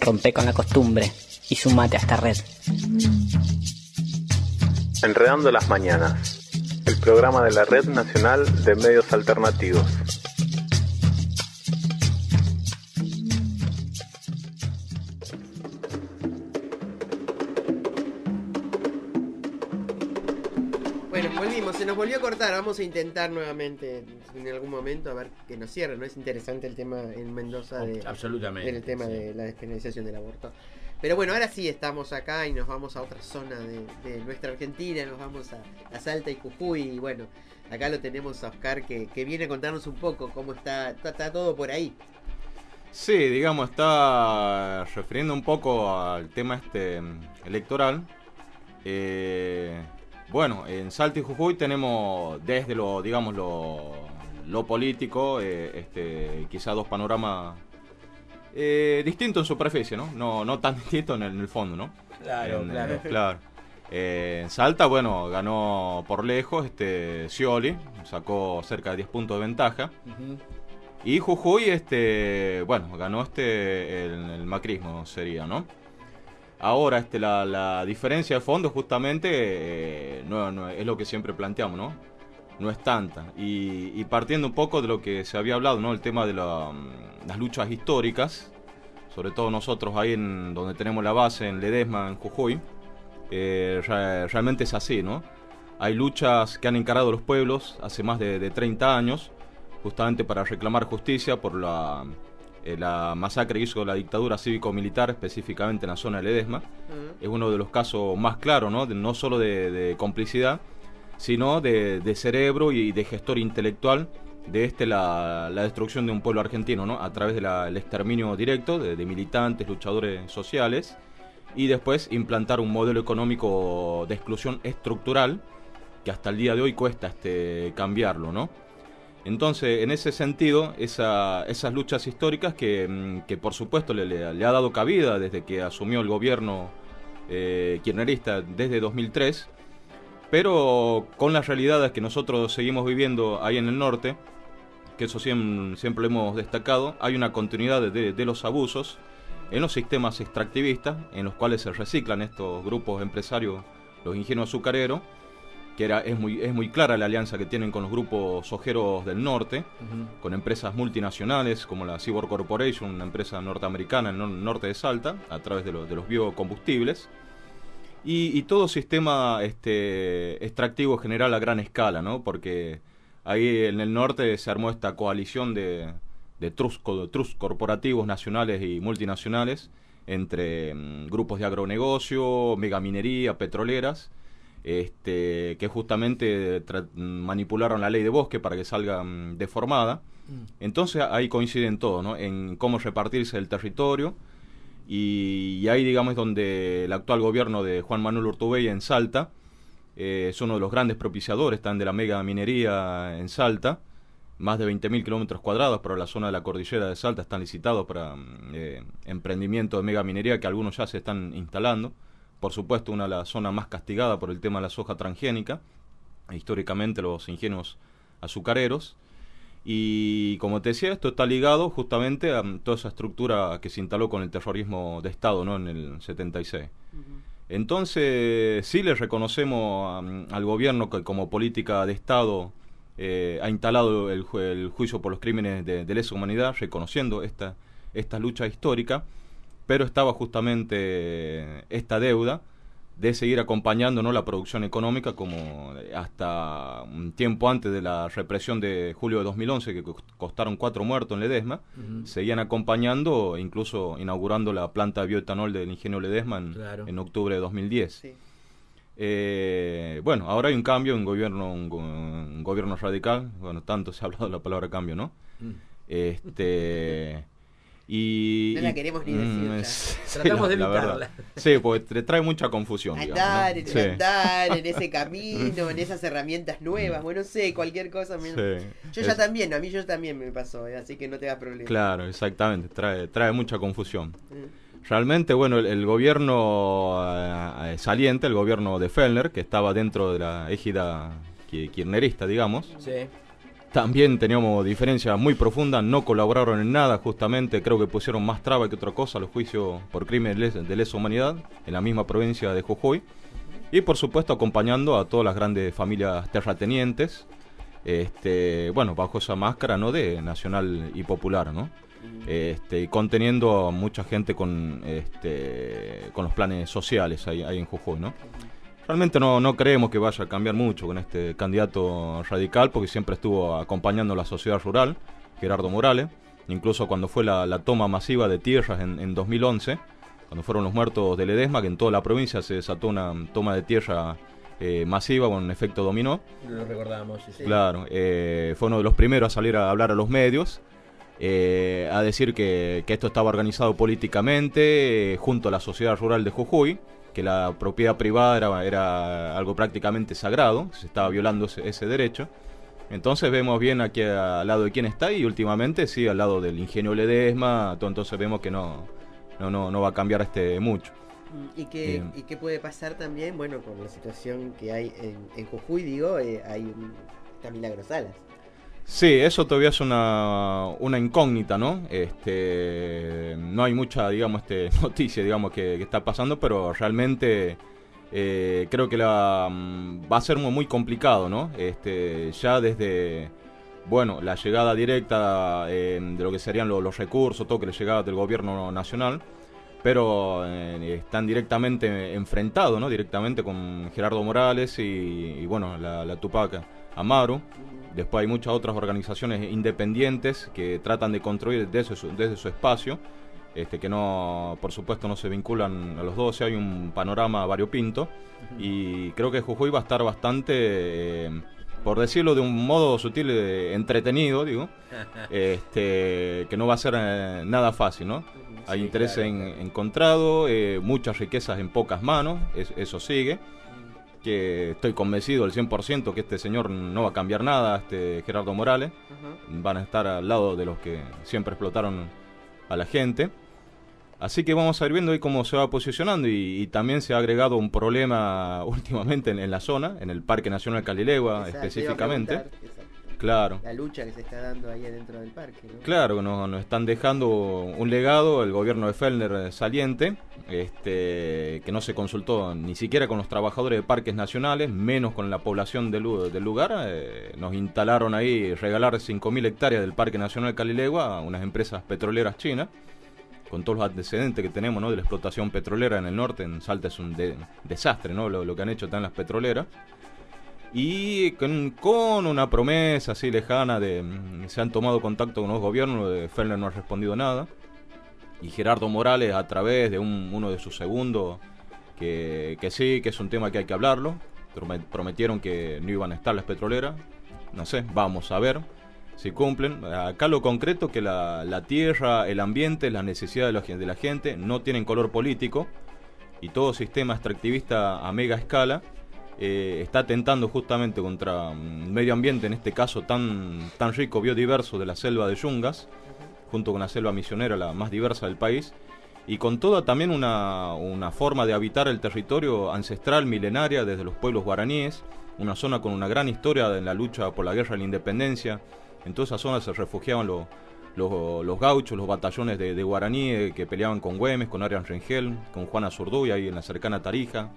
rompe con la costumbre y sumate a esta red. Enredando las Mañanas, el programa de la Red Nacional de Medios Alternativos. Bueno, volvimos, se nos volvió a cortar, vamos a intentar nuevamente en algún momento a ver que nos cierre, ¿no? Es interesante el tema en Mendoza absolutamente, del tema de la despenalización del aborto. Pero bueno, ahora sí estamos acá y nos vamos a otra zona de nuestra Argentina, nos vamos a Salta y Jujuy, y bueno, acá lo tenemos a Oscar que viene a contarnos un poco cómo está todo por ahí. Sí, digamos, está refiriendo un poco al tema electoral. Bueno, en Salta y Jujuy tenemos desde lo político, quizá dos panoramas distintos en superficie, ¿no? No tan distintos en el fondo, ¿no? Claro. En Salta, bueno, ganó por lejos Scioli, sacó cerca de 10 puntos de ventaja. Uh-huh. Y Jujuy, bueno, ganó el macrismo sería, ¿no? Ahora, la diferencia de fondo justamente no es lo que siempre planteamos, ¿no? No es tanta. Y partiendo un poco de lo que se había hablado, ¿no? El tema de las luchas históricas, sobre todo nosotros ahí donde tenemos la base en Ledesma, en Jujuy, realmente es así, ¿no? Hay luchas que han encarado los pueblos hace más de 30 años, justamente para reclamar justicia por la masacre que hizo la dictadura cívico-militar, específicamente en la zona de Ledesma. Uh-huh. Es uno de los casos más claros, ¿no? No solo de complicidad, sino de cerebro y de gestor intelectual de la destrucción de un pueblo argentino, ¿no? A través del exterminio directo de militantes, luchadores sociales, y después implantar un modelo económico de exclusión estructural que hasta el día de hoy cuesta cambiarlo, ¿no? Entonces, en ese sentido, esas luchas históricas que por supuesto le ha dado cabida desde que asumió el gobierno kirchnerista desde 2003, pero con las realidades que nosotros seguimos viviendo ahí en el norte, que eso siempre lo hemos destacado, hay una continuidad de los abusos en los sistemas extractivistas, en los cuales se reciclan estos grupos empresarios, los ingenios azucareros, que es muy clara la alianza que tienen con los grupos sojeros del norte, uh-huh, con empresas multinacionales como la Seaboard Corporation, una empresa norteamericana en el norte de Salta, a través de los biocombustibles, y todo sistema extractivo general a gran escala, ¿no? Porque ahí en el norte se armó esta coalición de trust corporativos nacionales y multinacionales entre grupos de agronegocio, megaminería, petroleras, que justamente manipularon la ley de bosque para que salga deformada. Entonces ahí coinciden todos, ¿no? En cómo repartirse el territorio, y ahí, digamos, es donde el actual gobierno de Juan Manuel Urtubey en Salta es uno de los grandes propiciadores, están de la mega minería en Salta, más de 20.000 kilómetros cuadrados para la zona de la cordillera de Salta están licitados para emprendimiento de mega minería, que algunos ya se están instalando. Por supuesto, una de las zonas más castigadas por el tema de la soja transgénica, históricamente los ingenios azucareros. Y como te decía, esto está ligado justamente a toda esa estructura que se instaló con el terrorismo de Estado, ¿no? En el 76. Uh-huh. Entonces, sí le reconocemos al gobierno que como política de Estado ha instalado el juicio por los crímenes de lesa humanidad, reconociendo esta lucha histórica, pero estaba justamente esta deuda de seguir acompañando, ¿no?, la producción económica, como hasta un tiempo antes de la represión de julio de 2011, que costaron 4 muertos en Ledesma. Uh-huh. Seguían acompañando, incluso inaugurando la planta de bioetanol del ingenio Ledesma en octubre de 2010. Sí. Bueno, ahora hay un cambio, un gobierno radical. Bueno, tanto se ha hablado de la palabra cambio, ¿no? Y no la queremos ni decir. Tratamos de evitarla. Sí, porque te trae mucha confusión. Andar en ese camino, en esas herramientas nuevas, bueno, no sé, cualquier cosa. Sí. A mí yo también me pasó, así que no te da problema. Claro, exactamente, trae mucha confusión. Realmente, bueno, el gobierno saliente, el gobierno de Fellner, que estaba dentro de la égida kirchnerista, digamos, sí, también teníamos diferencias muy profundas, no colaboraron en nada justamente, creo que pusieron más traba que otra cosa los juicios por crímenes de lesa humanidad en la misma provincia de Jujuy, y por supuesto acompañando a todas las grandes familias terratenientes, bueno, bajo esa máscara, ¿no?, de nacional y popular, ¿no? Y conteniendo a mucha gente con los planes sociales ahí en Jujuy, ¿no? Realmente no creemos que vaya a cambiar mucho con este candidato radical, porque siempre estuvo acompañando a la sociedad rural, Gerardo Morales, incluso cuando fue la toma masiva de tierras en 2011, cuando fueron los muertos de Ledesma, que en toda la provincia se desató una toma de tierra masiva con un efecto dominó. Lo recordábamos, sí. Claro, fue uno de los primeros a salir a hablar a los medios, a decir que esto estaba organizado políticamente junto a la sociedad rural de Jujuy, que la propiedad privada era algo prácticamente sagrado, se estaba violando ese derecho. Entonces vemos bien aquí al lado de quién está, y últimamente sí, al lado del ingenio Ledesma, entonces vemos que no va a cambiar mucho. ¿Y qué puede pasar también? Bueno, con la situación que hay en Jujuy, digo, está Milagros Salas. Sí, eso todavía es una incógnita, ¿no? No hay mucha, digamos, noticia, digamos, que está pasando, pero realmente creo que va a ser muy complicado, ¿no? Ya desde, bueno, la llegada directa de lo que serían los recursos, todo que le llegaba del gobierno nacional, pero están directamente enfrentados, ¿no? Directamente con Gerardo Morales y bueno, la Tupac Amaru. Después hay muchas otras organizaciones independientes que tratan de construir desde su espacio, que no, por supuesto, no se vinculan a los dos. O sea, hay un panorama variopinto, y creo que Jujuy va a estar bastante, por decirlo de un modo sutil, entretenido, digo, que no va a ser nada fácil, ¿no? Hay intereses encontrados, muchas riquezas en pocas manos, eso sigue. Que estoy convencido al 100% que este señor no va a cambiar nada, Gerardo Morales. Van a estar al lado de los que siempre explotaron a la gente. Así que vamos a ir viendo ahí cómo se va posicionando, y también se ha agregado un problema últimamente en la zona, en el Parque Nacional Calilegua. Exacto, específicamente. Claro. La lucha que se está dando ahí adentro del parque, ¿no? Claro, que nos están dejando un legado, el gobierno de Fellner saliente, que no se consultó ni siquiera con los trabajadores de parques nacionales, menos con la población del lugar. Nos instalaron ahí regalar 5.000 hectáreas del Parque Nacional Calilegua a unas empresas petroleras chinas, con todos los antecedentes que tenemos, ¿no?, de la explotación petrolera en el norte. En Salta es un desastre, ¿no?, lo que han hecho tan las petroleras. Y con una promesa así lejana se han tomado contacto con los gobiernos, Fellner no ha respondido nada, y Gerardo Morales, a través de uno de sus segundos, que sí, que es un tema que hay que hablarlo, prometieron que no iban a estar las petroleras. No sé, vamos a ver si cumplen. Acá lo concreto, que la tierra, el ambiente, las necesidades de la gente no tienen color político, y todo sistema extractivista a mega escala está atentando justamente contra un medio ambiente, en este caso tan rico, biodiverso, de la selva de Yungas, junto con la selva misionera, la más diversa del país, y con toda también una forma de habitar el territorio ancestral, milenaria, desde los pueblos guaraníes, una zona con una gran historia en la lucha por la guerra de la independencia. En toda esa zona se refugiaban los gauchos, los batallones de guaraní que peleaban con Güemes, con Arias Rengel, con Juana Zurduy, ahí en la cercana Tarija.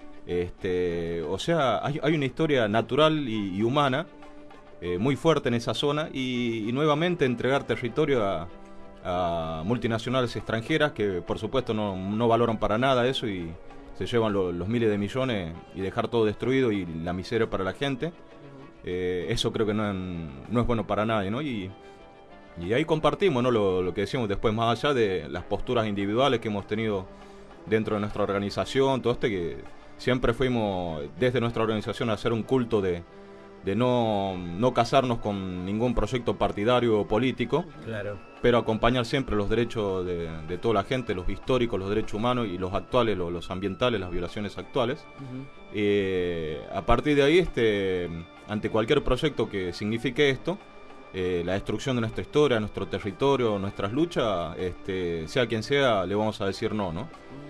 O sea, hay una historia natural y humana muy fuerte en esa zona, y nuevamente entregar territorio a multinacionales extranjeras que por supuesto no valoran para nada eso, y se llevan los miles de millones, y dejar todo destruido y la miseria para la gente. Eso creo que no es bueno para nadie, ¿no? Y ahí compartimos, ¿no?, lo que decíamos después, más allá de las posturas individuales que hemos tenido dentro de nuestra organización, todo que siempre fuimos desde nuestra organización a hacer un culto de no casarnos con ningún proyecto partidario o político, claro, pero acompañar siempre los derechos de toda la gente, los históricos, los derechos humanos, y los actuales, los ambientales, las violaciones actuales. A partir de ahí, ante cualquier proyecto que signifique esto, la destrucción de nuestra historia, nuestro territorio, nuestras luchas, sea quien sea, le vamos a decir no, ¿no?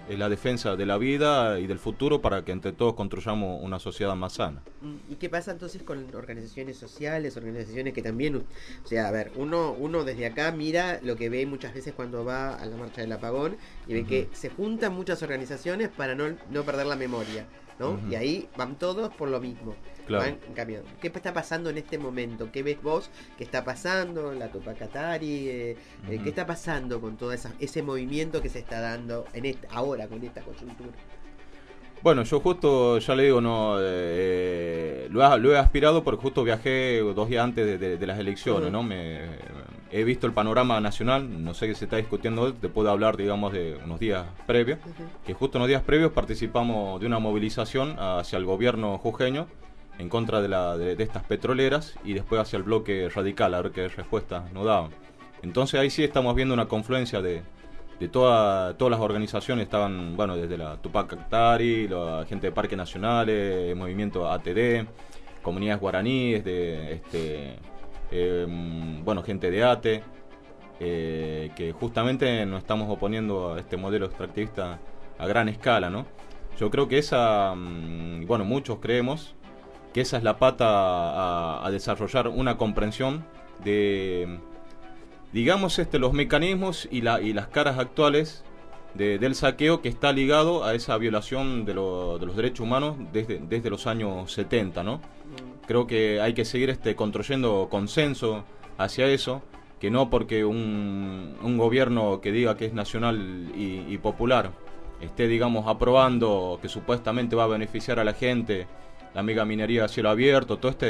es la defensa de la vida y del futuro para que entre todos construyamos una sociedad más sana. ¿Y qué pasa entonces con organizaciones sociales, organizaciones que también, o sea, a ver, uno desde acá mira lo que ve muchas veces cuando va a la marcha del apagón y ve que se juntan muchas organizaciones para no perder la memoria, ¿no? Y ahí van todos por lo mismo. Claro. Van cambiando. ¿Qué está pasando en este momento? ¿Qué ves vos que está pasando? La Tupac Katari, ¿qué está pasando con todo ese movimiento que se está dando ahora con esta coyuntura? Bueno, yo justo, ya le digo, no lo he aspirado porque justo viajé 2 días antes de las elecciones, ¿no? He visto el panorama nacional, no sé qué se está discutiendo hoy, te puedo hablar, digamos, de unos días previos, que justo unos días previos participamos de una movilización hacia el gobierno jujeño en contra de estas petroleras y después hacia el bloque radical, a ver qué respuestas nos daban. Entonces ahí sí estamos viendo una confluencia de todas las organizaciones. Estaban, bueno, desde la Tupac Katari, la gente de Parques Nacionales, el movimiento ATD, comunidades guaraníes, bueno, gente de ATE, que justamente nos estamos oponiendo a este modelo extractivista a gran escala, ¿no? Yo creo que bueno, muchos creemos que esa es la pata a desarrollar una comprensión de, digamos, los mecanismos y las caras actuales del saqueo que está ligado a esa violación de los derechos humanos desde los años 70, ¿no? Creo que hay que seguir construyendo consenso hacia eso, que no porque un gobierno que diga que es nacional y popular esté, digamos, aprobando que supuestamente va a beneficiar a la gente, la megaminería a cielo abierto, todo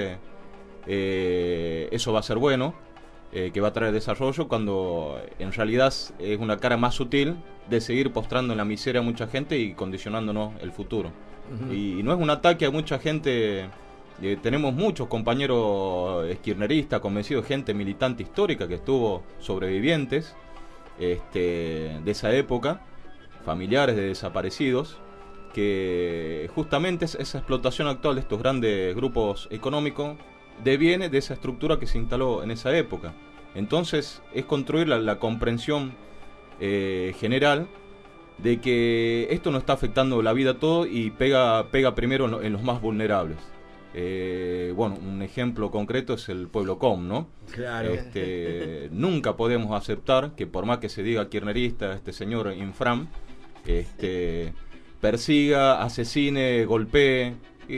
eso va a ser bueno, que va a traer desarrollo, cuando en realidad es una cara más sutil de seguir postrando en la miseria a mucha gente y condicionándonos el futuro. Y no es un ataque a mucha gente. Tenemos muchos compañeros kirchneristas convencidos, gente militante histórica que estuvo, sobrevivientes de esa época, familiares de desaparecidos, que justamente esa explotación actual de estos grandes grupos económicos deviene de esa estructura que se instaló en esa época. Entonces es construir la comprensión general de que esto no está afectando la vida a todo y pega primero en los más vulnerables. Bueno, un ejemplo concreto es el pueblo com, ¿no? Claro. Nunca podemos aceptar que, por más que se diga kirchnerista, este señor Infram persiga, asesine, golpee,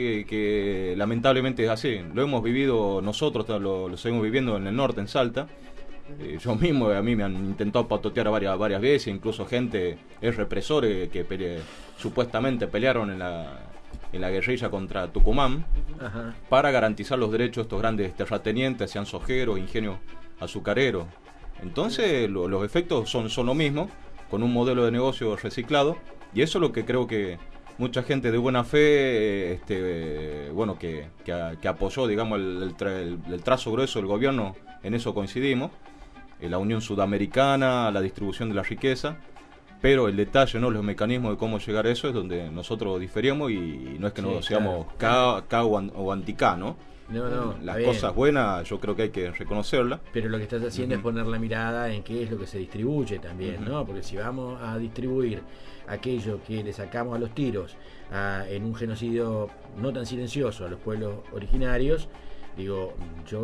que lamentablemente es así. Lo hemos vivido nosotros, lo seguimos viviendo en el norte, en Salta. Yo mismo, a mí me han intentado patotear varias veces, incluso gente, represores que supuestamente pelearon en la guerrilla contra Tucumán. Ajá. Para garantizar los derechos de estos grandes terratenientes, sean sojeros, ingenios azucareros. Entonces los efectos son lo mismo, con un modelo de negocio reciclado, y eso es lo que creo que mucha gente de buena fe, bueno, que apoyó, digamos, el trazo grueso del gobierno, en eso coincidimos, la Unión Sudamericana, la distribución de la riqueza, pero el detalle, ¿no?, los mecanismos de cómo llegar a eso es donde nosotros diferimos, y no es que no seamos K o anti-K, ¿no? No, las cosas buenas yo creo que hay que reconocerlas. Pero lo que estás haciendo es poner la mirada en qué es lo que se distribuye también, ¿no? Porque si vamos a distribuir aquello que le sacamos a los tiros en un genocidio no tan silencioso a los pueblos originarios, digo,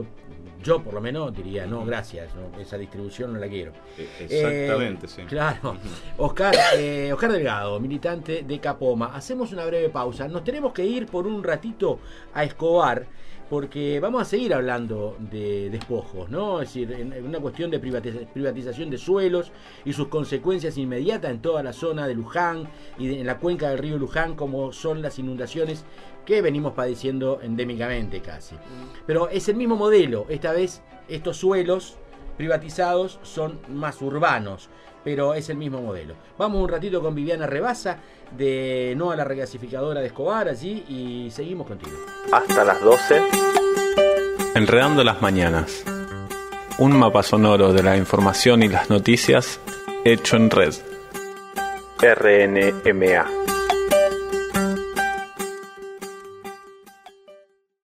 yo por lo menos diría, no, gracias, no, esa distribución no la quiero. Exactamente, sí. Claro. Oscar Delgado, militante de Capoma. Hacemos una breve pausa. Nos tenemos que ir por un ratito a Escobar, porque vamos a seguir hablando de despojos, ¿no? Es decir, en una cuestión de privatización de suelos y sus consecuencias inmediatas en toda la zona de Luján y en la cuenca del río Luján, como son las inundaciones que venimos padeciendo endémicamente casi. Pero es el mismo modelo. Esta vez estos suelos privatizados son más urbanos, pero es el mismo modelo. Vamos un ratito con Viviana Rebasa de No a la Regasificadora de Escobar allí y seguimos contigo. Hasta las 12. Enredando las mañanas. Un mapa sonoro de la información y las noticias hecho en red. RNMA.